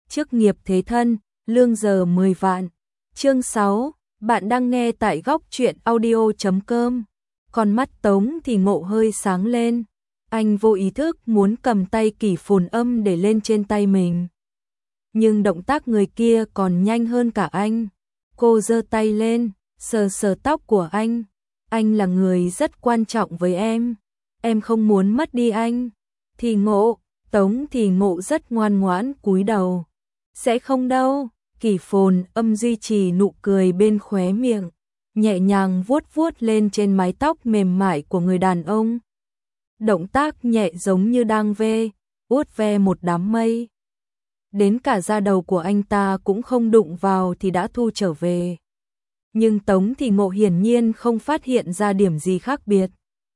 chức nghiệp thế thân, lương giờ 10 vạn. Chương 6, bạn đang nghe tại góc truyện audio.com. Con mắt Tống Thì Ngộ hơi sáng lên, anh vô ý thức muốn cầm tay Kỷ Phồn Âm để lên trên tay mình. Nhưng động tác người kia còn nhanh hơn cả anh. Cô giơ tay lên, sờ sờ tóc của anh. Anh là người rất quan trọng với em không muốn mất đi anh. Thì Ngộ, Tống Thì Ngộ rất ngoan ngoãn cúi đầu. Sẽ không đâu, Kỷ Phồn Âm duy trì nụ cười bên khóe miệng, nhẹ nhàng vuốt vuốt lên trên mái tóc mềm mại của người đàn ông. Động tác nhẹ giống như đang vuốt ve một đám mây. Đến cả da đầu của anh ta cũng không đụng vào thì đã thu trở về. Nhưng Tống Thì Ngộ hiển nhiên không phát hiện ra điểm gì khác biệt.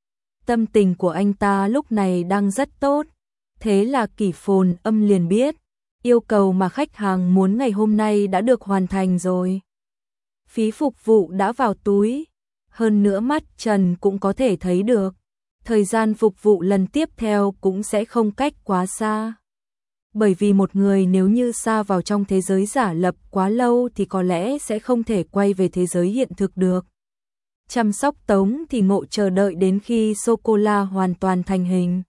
Tâm tình của anh ta lúc này đang rất tốt. Thế là Kỷ Phồn Âm liền biết, yêu cầu mà khách hàng muốn ngày hôm nay đã được hoàn thành rồi. Phí phục vụ đã vào túi, hơn nữa mắt Trần cũng có thể thấy được. Thời gian phục vụ lần tiếp theo cũng sẽ không cách quá xa. Bởi vì một người nếu như sa vào trong thế giới giả lập quá lâu thì có lẽ sẽ không thể quay về thế giới hiện thực được. Chăm sóc Tống Thì Ngộ chờ đợi đến khi sô-cô-la hoàn toàn thành hình.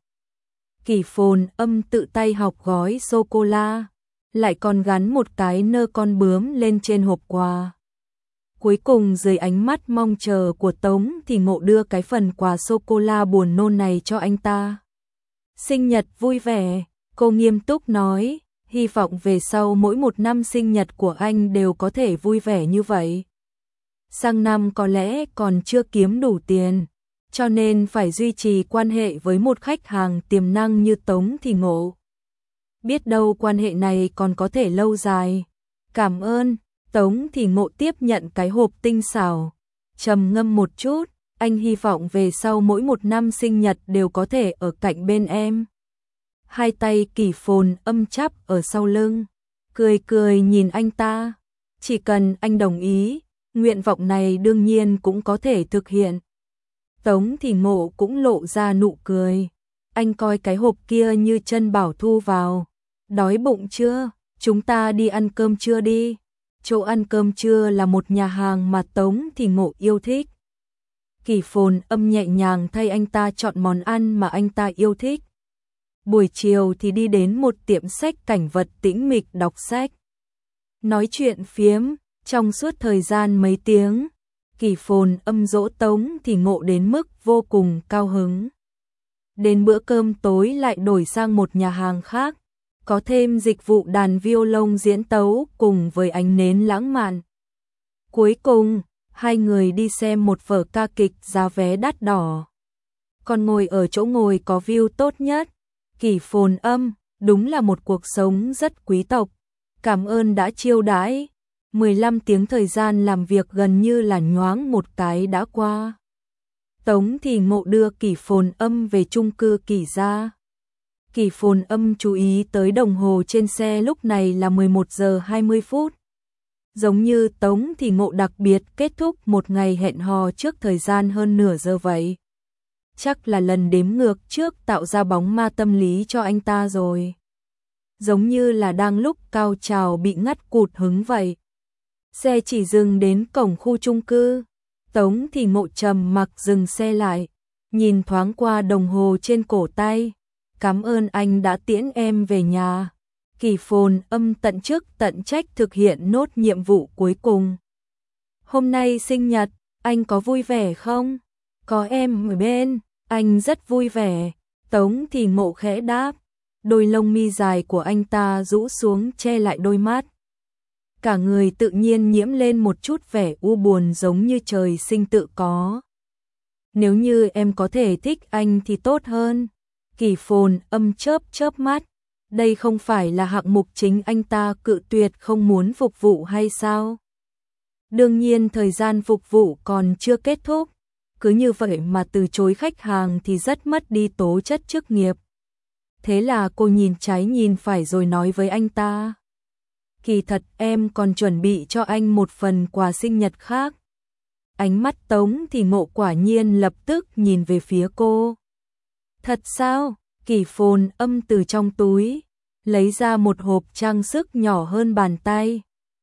Kỷ Phồn Âm tự tay học gói sô-cô-la, lại còn gắn một cái nơ con bướm lên trên hộp quà. Cuối cùng dưới ánh mắt mong chờ của Tống Thì Ngộ đưa cái phần quà sô-cô-la buồn nôn này cho anh ta. Sinh nhật vui vẻ, cô nghiêm túc nói, hy vọng về sau mỗi một năm sinh nhật của anh đều có thể vui vẻ như vậy. Sang năm có lẽ còn chưa kiếm đủ tiền, cho nên phải duy trì quan hệ với một khách hàng tiềm năng như Tống Thì Ngộ. Biết đâu quan hệ này còn có thể lâu dài. Cảm ơn. Tống Thì Ngộ tiếp nhận cái hộp tinh xảo, trầm ngâm một chút, anh hy vọng về sau mỗi một năm sinh nhật đều có thể ở cạnh bên em. Hai tay Kỷ Phồn Âm chắp ở sau lưng, cười cười nhìn anh ta. Chỉ cần anh đồng ý, nguyện vọng này đương nhiên cũng có thể thực hiện. Tống Thì Ngộ cũng lộ ra nụ cười. Anh coi cái hộp kia như chân bảo thu vào. Đói bụng chưa? Chúng ta đi ăn cơm trưa đi. Chỗ ăn cơm trưa là một nhà hàng mà Tống Thì Ngộ yêu thích. Kỷ Phồn Âm nhẹ nhàng thay anh ta chọn món ăn mà anh ta yêu thích. Buổi chiều thì đi đến một tiệm sách cảnh vật tĩnh mịch đọc sách. Nói chuyện phiếm, trong suốt thời gian mấy tiếng, Kỷ Phồn Âm dỗ Tống Thì Ngộ đến mức vô cùng cao hứng. Đến bữa cơm tối lại đổi sang một nhà hàng khác, có thêm dịch vụ đàn violon diễn tấu cùng với ánh nến lãng mạn. Cuối cùng, hai người đi xem một vở ca kịch giá vé đắt đỏ. Còn ngồi ở chỗ ngồi có view tốt nhất. Kỷ Phồn Âm, đúng là một cuộc sống rất quý tộc. Cảm ơn đã chiêu đãi. 15 tiếng thời gian làm việc gần như là nhoáng một cái đã qua. Tống Thì Ngộ đưa Kỷ Phồn Âm về chung cư Kỷ gia. Kỷ Phồn Âm chú ý tới đồng hồ trên xe lúc này là 11 giờ 20 phút. Giống như Tống Thì Ngộ đặc biệt kết thúc một ngày hẹn hò trước thời gian hơn nửa giờ vậy. Chắc là lần đếm ngược trước tạo ra bóng ma tâm lý cho anh ta rồi. Giống như là đang lúc cao trào bị ngắt cụt hứng vậy. Xe chỉ dừng đến cổng khu chung cư. Tống Thì Ngộ trầm mặc dừng xe lại, nhìn thoáng qua đồng hồ trên cổ tay. Cảm ơn anh đã tiễn em về nhà. Kỷ Phồn Âm tận chức tận trách thực hiện nốt nhiệm vụ cuối cùng. Hôm nay sinh nhật, anh có vui vẻ không? Có em ở bên, anh rất vui vẻ. Tống Thì Ngộ khẽ đáp. Đôi lông mi dài của anh ta rũ xuống che lại đôi mắt. Cả người tự nhiên nhiễm lên một chút vẻ u buồn giống như trời sinh tự có. Nếu như em có thể thích anh thì tốt hơn. Kỷ Phồn Âm chớp chớp mắt. Đây không phải là hạng mục chính anh ta cự tuyệt không muốn phục vụ hay sao? Đương nhiên thời gian phục vụ còn chưa kết thúc. Cứ như vậy mà từ chối khách hàng thì rất mất đi tố chất chức nghiệp. Thế là cô nhìn trái nhìn phải rồi nói với anh ta. Kỳ thật em còn chuẩn bị cho anh một phần quà sinh nhật khác. Ánh mắt Tống Thì Ngộ quả nhiên lập tức nhìn về phía cô. Thật sao? Kỷ Phồn Âm từ trong túi lấy ra một hộp trang sức nhỏ hơn bàn tay.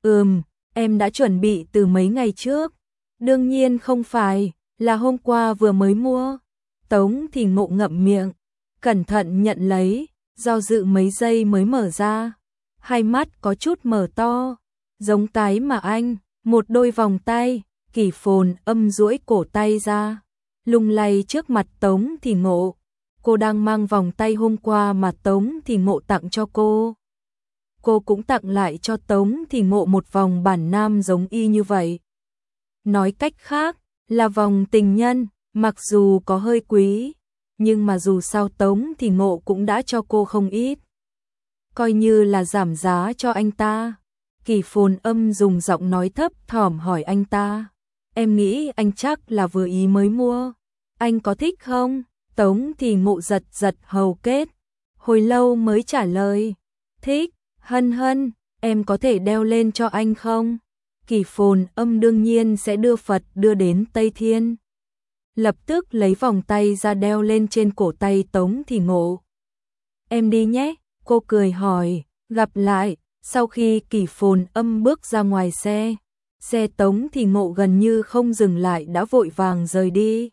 Em đã chuẩn bị từ mấy ngày trước. Đương nhiên không phải, là hôm qua vừa mới mua. Tống thì Ngộ ngậm miệng, cẩn thận nhận lấy, do dự mấy giây mới mở ra. Hai mắt có chút mở to, giống cái mà anh, một đôi vòng tay. Kỷ Phồn Âm duỗi cổ tay ra, lung lay trước mặt Tống thì Ngộ. Cô đang mang vòng tay hôm qua mà Tống thì Ngộ tặng cho cô. Cô cũng tặng lại cho Tống thì Ngộ một vòng bản nam giống y như vậy. Nói cách khác, là vòng tình nhân, mặc dù có hơi quý, nhưng mà dù sao Tống thì Ngộ cũng đã cho cô không ít. Coi như là giảm giá cho anh ta. Kỷ Phồn Âm dùng giọng nói thấp thỏm hỏi anh ta. Em nghĩ anh chắc là vừa ý mới mua. Anh có thích không? Tống thì Ngộ giật giật hầu kết, hồi lâu mới trả lời. Thích, hân hân, em có thể đeo lên cho anh không? Kỷ Phồn Âm đương nhiên sẽ đưa Phật đưa đến Tây Thiên. Lập tức lấy vòng tay ra đeo lên trên cổ tay Tống thì Ngộ. Em đi nhé, cô cười hỏi, gặp lại. Sau khi Kỷ Phồn Âm bước ra ngoài xe Tống thì Ngộ gần như không dừng lại đã vội vàng rời đi.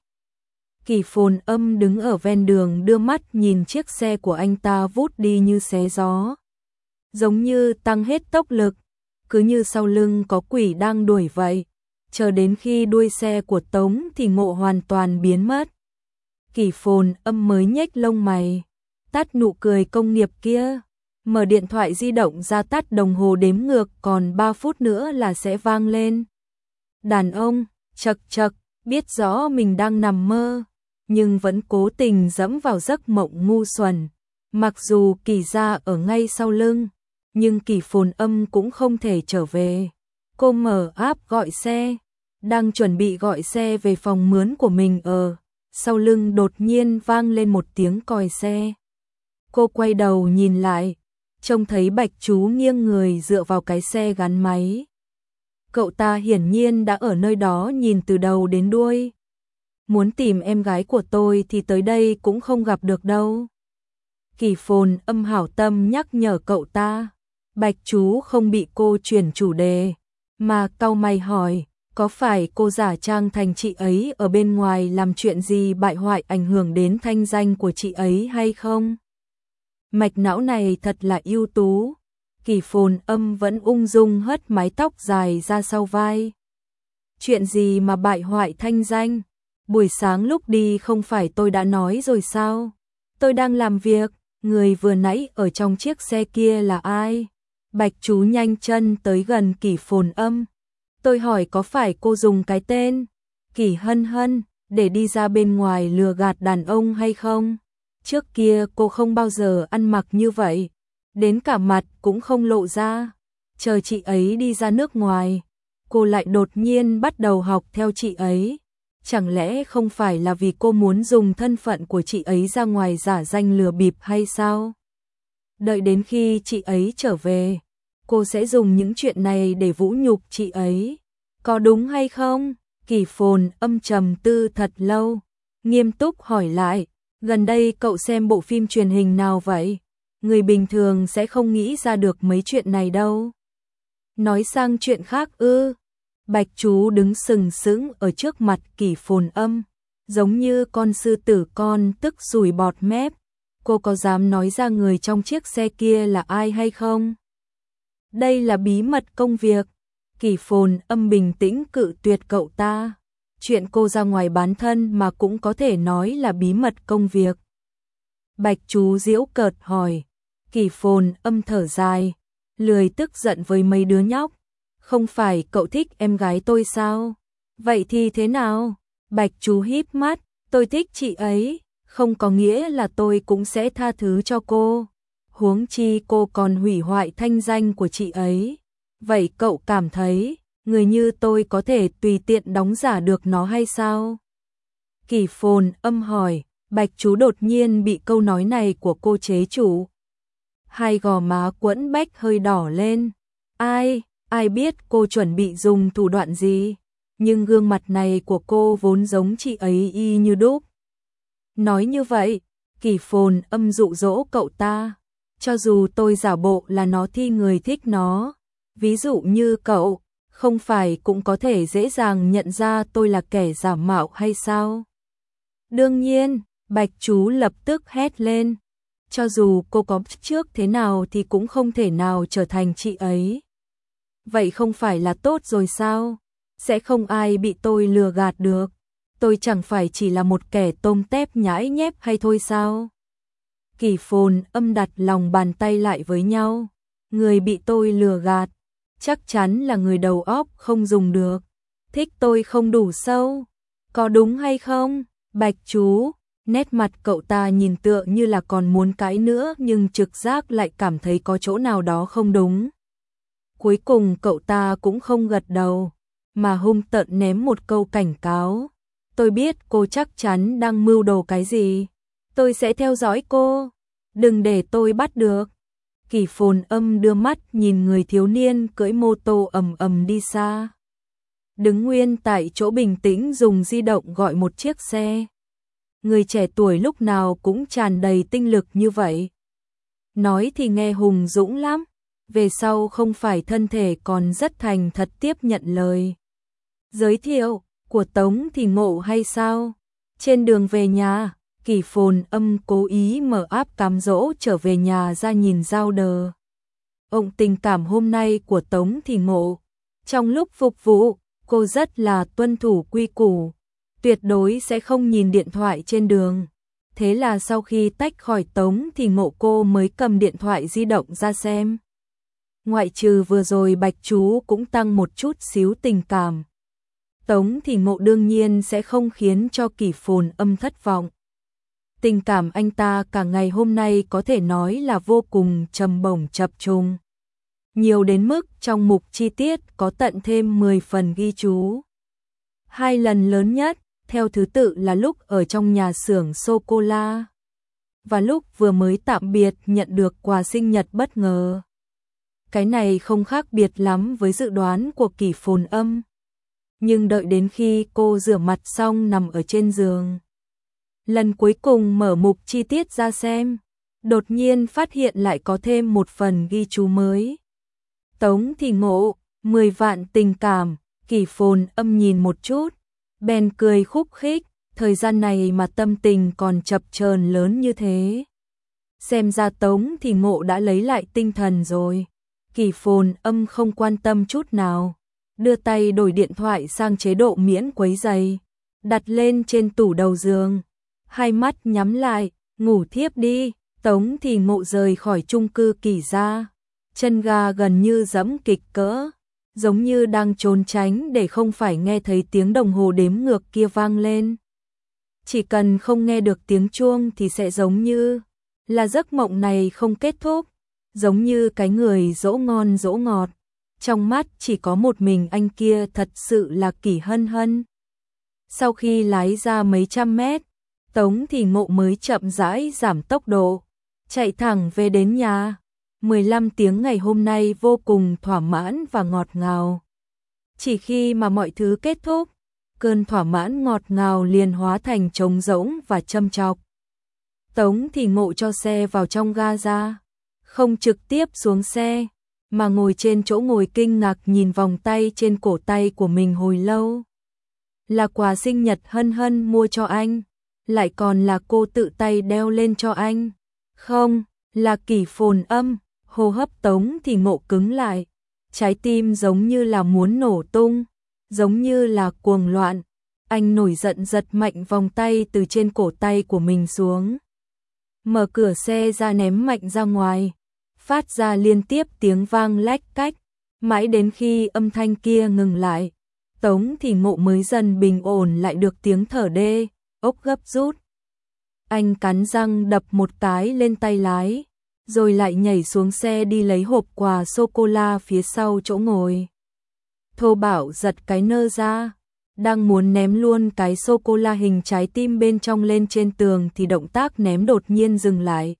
Kỷ Phồn Âm đứng ở ven đường đưa mắt nhìn chiếc xe của anh ta vút đi như xé gió. Giống như tăng hết tốc lực, cứ như sau lưng có quỷ đang đuổi vậy, chờ đến khi đuôi xe của Tống thì Ngộ hoàn toàn biến mất. Kỷ Phồn Âm mới nhếch lông mày, tắt nụ cười công nghiệp kia, mở điện thoại di động ra tắt đồng hồ đếm ngược còn 3 phút nữa là sẽ vang lên. Đàn ông, chật chật, biết rõ mình đang nằm mơ, nhưng vẫn cố tình dẫm vào giấc mộng ngu xuẩn. Mặc dù Kỷ gia ở ngay sau lưng, nhưng Kỷ Phồn Âm cũng không thể trở về. Cô mở app gọi xe, đang chuẩn bị gọi xe về phòng mướn của mình sau lưng đột nhiên vang lên một tiếng còi xe. Cô quay đầu nhìn lại, trông thấy Bạch Chú nghiêng người dựa vào cái xe gắn máy. Cậu ta hiển nhiên đã ở nơi đó nhìn từ đầu đến đuôi. Muốn tìm em gái của tôi thì tới đây cũng không gặp được đâu. Kỷ Phồn Âm hảo tâm nhắc nhở cậu ta. Bạch Chú không bị cô chuyển chủ đề, mà cau mày hỏi, có phải cô giả trang thành chị ấy ở bên ngoài làm chuyện gì bại hoại ảnh hưởng đến thanh danh của chị ấy hay không? Mạch não này thật là ưu tú. Kỷ Phồn Âm vẫn ung dung hất mái tóc dài ra sau vai. Chuyện gì mà bại hoại thanh danh? Buổi sáng lúc đi không phải tôi đã nói rồi sao? Tôi đang làm việc, người vừa nãy ở trong chiếc xe kia là ai? Bạch Chú nhanh chân tới gần Kỷ Phồn Âm. Tôi hỏi có phải cô dùng cái tên Kỷ Hân Hân để đi ra bên ngoài lừa gạt đàn ông hay không? Trước kia cô không bao giờ ăn mặc như vậy, đến cả mặt cũng không lộ ra. Chờ chị ấy đi ra nước ngoài, cô lại đột nhiên bắt đầu học theo chị ấy. Chẳng lẽ không phải là vì cô muốn dùng thân phận của chị ấy ra ngoài giả danh lừa bịp hay sao? Đợi đến khi chị ấy trở về, cô sẽ dùng những chuyện này để vũ nhục chị ấy. Có đúng hay không? Kỷ Phồn Âm trầm tư thật lâu, nghiêm túc hỏi lại, gần đây cậu xem bộ phim truyền hình nào vậy? Người bình thường sẽ không nghĩ ra được mấy chuyện này đâu. Nói sang chuyện khác ư? Bạch Chú đứng sừng sững ở trước mặt Kỷ Phồn Âm, giống như con sư tử con tức sủi bọt mép. Cô có dám nói ra người trong chiếc xe kia là ai hay không? Đây là bí mật công việc. Kỷ Phồn Âm bình tĩnh cự tuyệt cậu ta. Chuyện cô ra ngoài bán thân mà cũng có thể nói là bí mật công việc. Bạch Chú giễu cợt hỏi. Kỷ Phồn Âm thở dài, lười tức giận với mấy đứa nhóc. Không phải cậu thích em gái tôi sao? Vậy thì thế nào? Bạch Chú híp mắt, tôi thích chị ấy, không có nghĩa là tôi cũng sẽ tha thứ cho cô. Huống chi cô còn hủy hoại thanh danh của chị ấy. Vậy cậu cảm thấy, người như tôi có thể tùy tiện đóng giả được nó hay sao? Kỷ Phồn Âm hỏi, Bạch Chú đột nhiên bị câu nói này của cô chế trụ. Hai gò má quẫn bách hơi đỏ lên. Ai biết cô chuẩn bị dùng thủ đoạn gì, nhưng gương mặt này của cô vốn giống chị ấy y như đúc. Nói như vậy, Kỷ Phồn Âm dụ dỗ cậu ta. Cho dù tôi giả bộ là nó thì người thích nó, ví dụ như cậu, không phải cũng có thể dễ dàng nhận ra tôi là kẻ giả mạo hay sao? Đương nhiên, Bạch Chú lập tức hét lên. Cho dù cô có trước thế nào thì cũng không thể nào trở thành chị ấy. Vậy không phải là tốt rồi sao? Sẽ không ai bị tôi lừa gạt được. Tôi chẳng phải chỉ là một kẻ tôm tép nhãi nhép hay thôi sao? Kỷ Phồn Âm đặt lòng bàn tay lại với nhau. Người bị tôi lừa gạt, chắc chắn là người đầu óc không dùng được. Thích tôi không đủ sâu. Có đúng hay không? Bạch Chú, nét mặt cậu ta nhìn tựa như là còn muốn cãi nữa nhưng trực giác lại cảm thấy có chỗ nào đó không đúng. Cuối cùng cậu ta cũng không gật đầu, mà hung tợn ném một câu cảnh cáo. Tôi biết cô chắc chắn đang mưu đồ cái gì. Tôi sẽ theo dõi cô. Đừng để tôi bắt được. Kỷ Phồn Âm đưa mắt nhìn người thiếu niên cưỡi mô tô ầm ầm đi xa. Đứng nguyên tại chỗ bình tĩnh dùng di động gọi một chiếc xe. Người trẻ tuổi lúc nào cũng tràn đầy tinh lực như vậy. Nói thì nghe hùng dũng lắm, về sau không phải thân thể còn rất thành thật tiếp nhận lời giới thiệu của Tống Thì Ngộ hay sao? Trên đường về nhà, Kỷ Phồn Âm cố ý mở app cám dỗ trở về nhà ra nhìn giao đờ. Ông tình cảm hôm nay của Tống Thì Ngộ. Trong lúc phục vụ, cô rất là tuân thủ quy củ, tuyệt đối sẽ không nhìn điện thoại trên đường. Thế là sau khi tách khỏi Tống Thì Ngộ cô mới cầm điện thoại di động ra xem. Ngoại trừ vừa rồi Bạch Chú cũng tăng một chút xíu tình cảm. Tống Thì Ngộ đương nhiên sẽ không khiến cho Kỷ Phồn Âm thất vọng. Tình cảm anh ta cả ngày hôm nay có thể nói là vô cùng trầm bổng chập trùng. Nhiều đến mức trong mục chi tiết có tận thêm 10 phần ghi chú. 2 lần lớn nhất, theo thứ tự là lúc ở trong nhà xưởng sô-cô-la và lúc vừa mới tạm biệt nhận được quà sinh nhật bất ngờ. Cái này không khác biệt lắm với dự đoán của Kỷ Phồn Âm. Nhưng đợi đến khi cô rửa mặt xong nằm ở trên giường, lần cuối cùng mở mục chi tiết ra xem, đột nhiên phát hiện lại có thêm một phần ghi chú mới. Tống Thì Ngộ, 10 vạn tình cảm. Kỷ Phồn Âm nhìn một chút, bèn cười khúc khích, thời gian này mà tâm tình còn chập chờn lớn như thế. Xem ra Tống Thì Ngộ đã lấy lại tinh thần rồi. Kỷ Phồn Âm không quan tâm chút nào, đưa tay đổi điện thoại sang chế độ miễn quấy rầy, đặt lên trên tủ đầu giường, hai mắt nhắm lại, ngủ thiếp đi. Tống Thì Ngộ rời khỏi chung cư Kỷ gia, chân ga gần như giẫm kịch cỡ, giống như đang trốn tránh để không phải nghe thấy tiếng đồng hồ đếm ngược kia vang lên. Chỉ cần không nghe được tiếng chuông thì sẽ giống như là giấc mộng này không kết thúc, giống như cái người dỗ ngon dỗ ngọt. Trong mắt chỉ có một mình anh kia thật sự là Kỷ Hân Hân. Sau khi lái ra mấy trăm mét, Tống Thì Ngộ mới chậm rãi giảm tốc độ, chạy thẳng về đến nhà. 15 tiếng ngày hôm nay vô cùng thỏa mãn và ngọt ngào. Chỉ khi mà mọi thứ kết thúc, cơn thỏa mãn ngọt ngào liền hóa thành trống rỗng và châm chọc. Tống Thì Ngộ cho xe vào trong ga, không trực tiếp xuống xe, mà ngồi trên chỗ ngồi kinh ngạc nhìn vòng tay trên cổ tay của mình hồi lâu. Là quà sinh nhật Hân Hân mua cho anh, lại còn là cô tự tay đeo lên cho anh. Không, là Kỷ Phồn Âm. Hô hấp Tống Thì Ngộ cứng lại, trái tim giống như là muốn nổ tung, giống như là cuồng loạn. Anh nổi giận giật mạnh vòng tay từ trên cổ tay của mình xuống, mở cửa xe ra ném mạnh ra ngoài, phát ra liên tiếp tiếng vang lách cách, mãi đến khi âm thanh kia ngừng lại, Tống Thì Ngộ mới dần bình ổn lại được tiếng thở đê, ốc gấp rút. Anh cắn răng đập một cái lên tay lái, rồi lại nhảy xuống xe đi lấy hộp quà sô-cô-la phía sau chỗ ngồi. Thô Bảo giật cái nơ ra, đang muốn ném luôn cái sô-cô-la hình trái tim bên trong lên trên tường thì động tác ném đột nhiên dừng lại.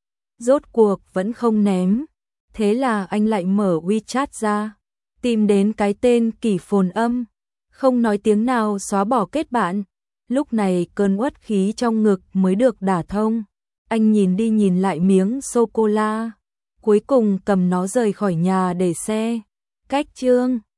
Rốt cuộc vẫn không ném, thế là anh lại mở WeChat ra, tìm đến cái tên Kỷ Phồn Âm, không nói tiếng nào xóa bỏ kết bạn. Lúc này cơn uất khí trong ngực mới được đả thông. Anh nhìn đi nhìn lại miếng sô-cô-la, cuối cùng cầm nó rời khỏi nhà để xe. Cách chương